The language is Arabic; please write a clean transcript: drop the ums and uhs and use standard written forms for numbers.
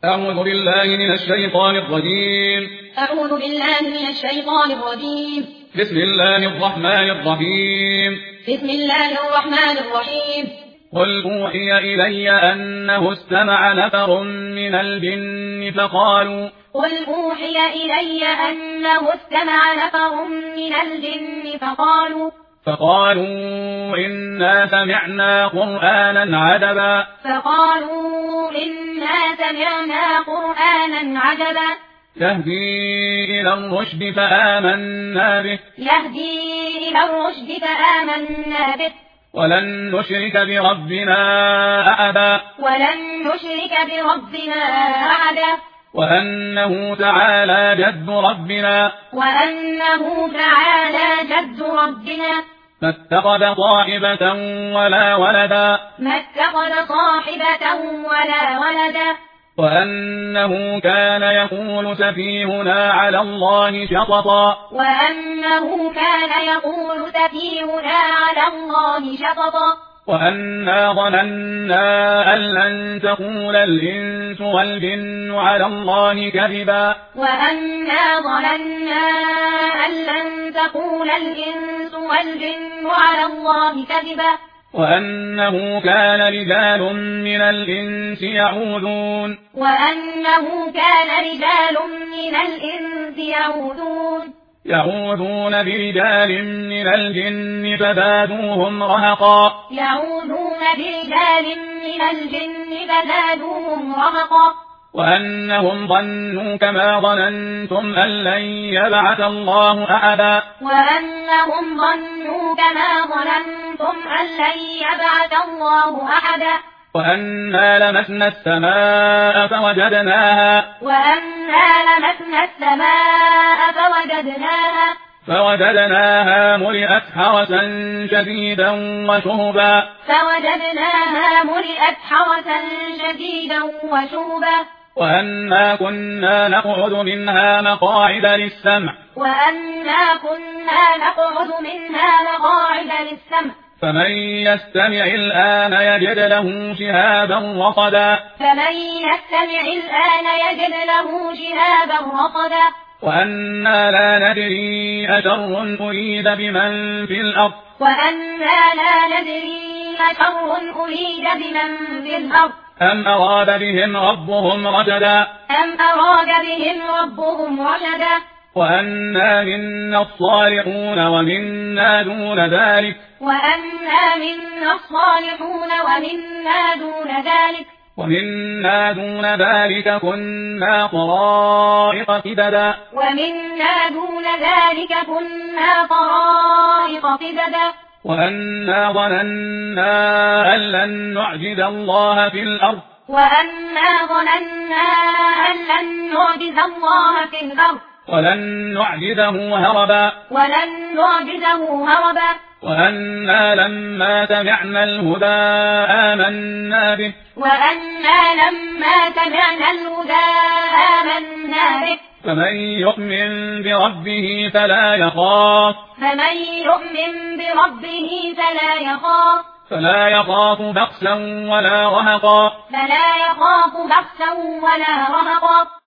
أعوذ بالله من الشيطان الرجيم. أعوذ بالله من الشيطان الرجيم. بسم الله الرحمن الرحيم. بسم الله الرحمن الرحيم. قل أوحي إلي أنه استمع نفر من الجن فقالوا قل أوحي إلي أنه استمع نفر من الجن فقالوا إنا سمعنا قرآنا عجبا يهدي إلى الرشد فآمنا به ولن نشرك بربنا أحدا وأنه تعالى جد ربنا ما اتخذ صاحبة ولا ولدا وأنه كان يقول سفيهنا على الله شططا وأنا ظننا أن لن تقول الإنس والجن على الله كذبا وأنه كان رجال من الإنس يعوذون برجال من الجن فزادوهم رهقا وأنهم ظنوا كما ظننتم أن لن يبعث الله أحدا وأنا لمسنا السماء فوجدناها ملئت حرسا شديدا وشهبا وأنا كنا نقعد منها مقاعد للسمع فمن يستمع الآن يجد له شهابا رصدا وأنا لا ندري أشر أريد بمن في الأرض أم أراد بهم ربهم رشدا وأنا منا الصالحون ومنا دون ذلك كنا طرائق قددا وأنا ظننا أن لن نعجز الله في الأرض ولن نعجزه هربا وأنا لما سمعنا الهدى آمنا به فمن يؤمن بربه فلا يخاف بخسا ولا رهقا